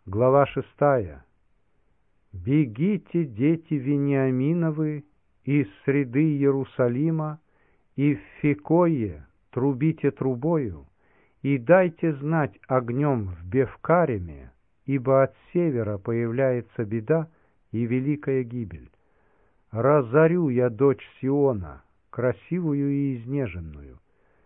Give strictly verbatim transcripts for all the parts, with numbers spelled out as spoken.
Глава шестая. «Бегите, дети Вениаминовы, из среды Иерусалима, и в Фекое трубите трубою, и дайте знать огнем в Бевкареме, ибо от севера появляется беда и великая гибель. Разорю я дочь Сиона, красивую и изнеженную.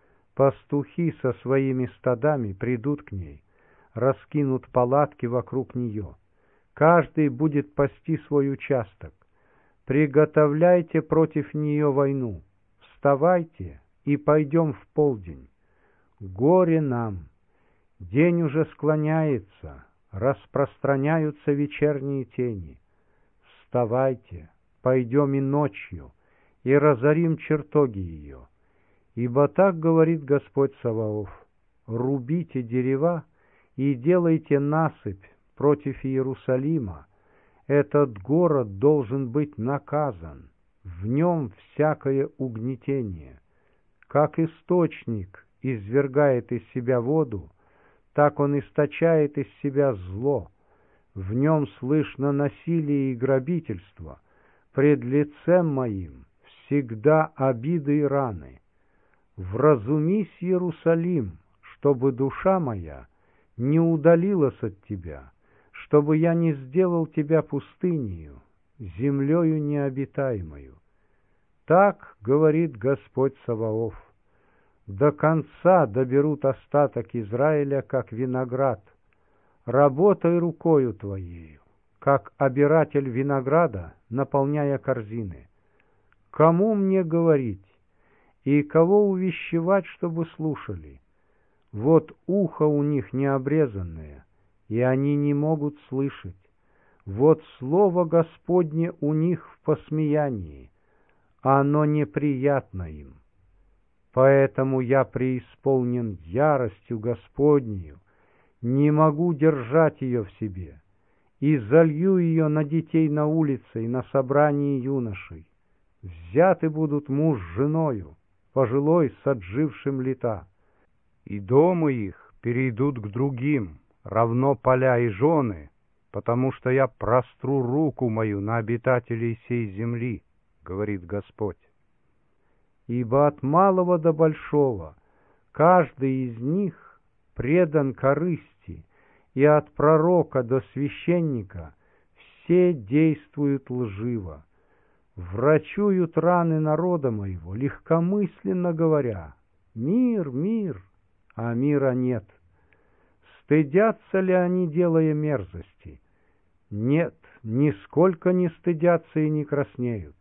Пастухи со своими стадами придут к ней, раскинут палатки вокруг нее. Каждый будет пасти свой участок. Приготовляйте против нее войну. Вставайте и пойдем в полдень. Горе нам! День уже склоняется, распространяются вечерние тени. Вставайте, пойдем и ночью, и разорим чертоги ее. Ибо так говорит Господь Саваоф: рубите дерева и делайте насыпь против Иерусалима. Этот город должен быть наказан, в нем всякое угнетение. Как источник извергает из себя воду, так он источает из себя зло. В нем слышно насилие и грабительство. Пред лицем моим всегда обиды и раны. Вразумись, Иерусалим, чтобы душа моя не удалилась от тебя, чтобы я не сделал тебя пустынею, землею необитаемою. Так говорит Господь Саваоф: до конца доберут остаток Израиля, как виноград. Работай рукою твоею, как обиратель винограда, наполняя корзины. Кому мне говорить и кого увещевать, чтобы слушали? Вот ухо у них необрезанное, и они не могут слышать. Вот слово Господне у них в посмеянии, а оно неприятно им. Поэтому я преисполнен яростью Господнею, не могу держать ее в себе, и залью ее на детей на улице и на собрании юношей. Взяты будут муж с женою, пожилой с отжившим лета, и дома их перейдут к другим, равно поля и жены, потому что я простру руку мою на обитателей сей земли, говорит Господь. Ибо от малого до большого каждый из них предан корысти, и от пророка до священника все действуют лживо. Врачуют раны народа моего, легкомысленно говоря: мир, мир, а мира нет. Стыдятся ли они, делая мерзости? Нет, нисколько не стыдятся и не краснеют.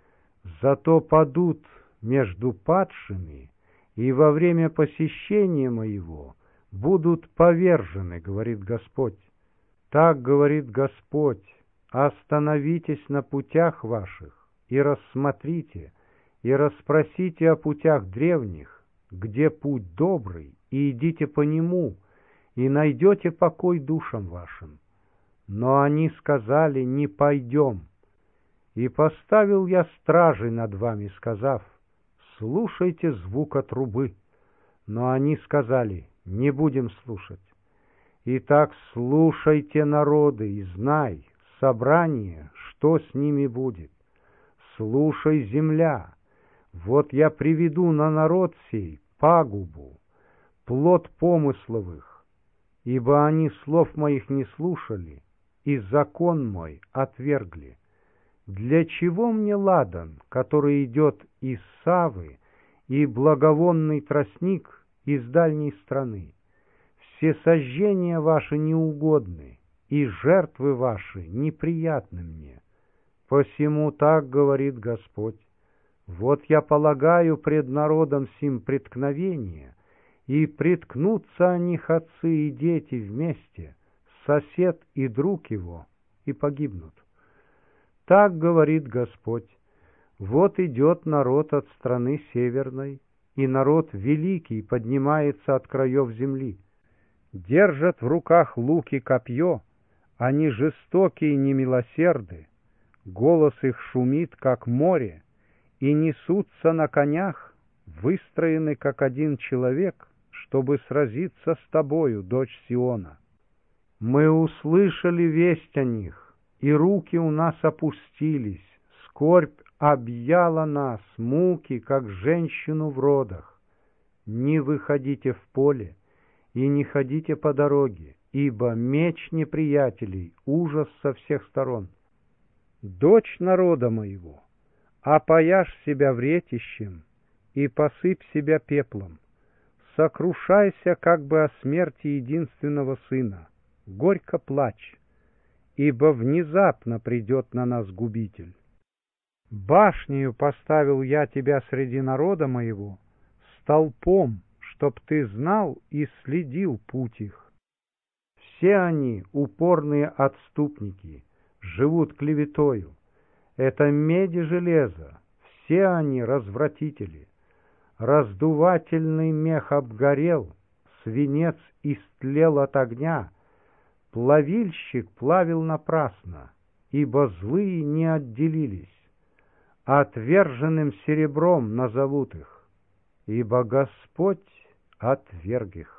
Зато падут между падшими, и во время посещения моего будут повержены, говорит Господь. Так говорит Господь: остановитесь на путях ваших и рассмотрите, и расспросите о путях древних, где путь добрый, и идите по нему, и найдете покой душам вашим. Но они сказали: не пойдем. И поставил я стражей над вами, сказав: слушайте звука трубы. Но они сказали: не будем слушать. Итак, слушайте, народы, и знай, собрание, что с ними будет. Слушай, земля, вот я приведу на народ сей пагубу, плод помыслов их, ибо они слов моих не слушали, и закон мой отвергли. Для чего мне ладан, который идет из Савы, и благовонный тростник из дальней страны? Все сожжения ваши неугодны, и жертвы ваши неприятны мне. Посему так говорит Господь: вот я полагаю пред народом сим преткновение, и преткнутся о них отцы и дети вместе, сосед и друг его, и погибнут. Так говорит Господь: вот идет народ от страны северной, и народ великий поднимается от краев земли. Держат в руках лук и копье, они жестокие и немилосерды, голос их шумит, как море, и несутся на конях, выстроены, как один человек, чтобы сразиться с тобою, дочь Сиона. Мы услышали весть о них, и руки у нас опустились, скорбь объяла нас, муки, как женщину в родах. Не выходите в поле и не ходите по дороге, ибо меч неприятелей, ужас со всех сторон. Дочь народа моего, опояшь себя вретищем и посыпь себя пеплом. Сокрушайся как бы о смерти единственного сына, горько плачь, ибо внезапно придет на нас губитель. Башнею поставил я тебя среди народа моего, столпом, чтоб ты знал и следил путь их. Все они упорные отступники, живут клеветою. Это медь и железо, все они развратители. Раздувательный мех обгорел, свинец истлел от огня, плавильщик плавил напрасно, ибо злые не отделились. Отверженным серебром назовут их, ибо Господь отверг их.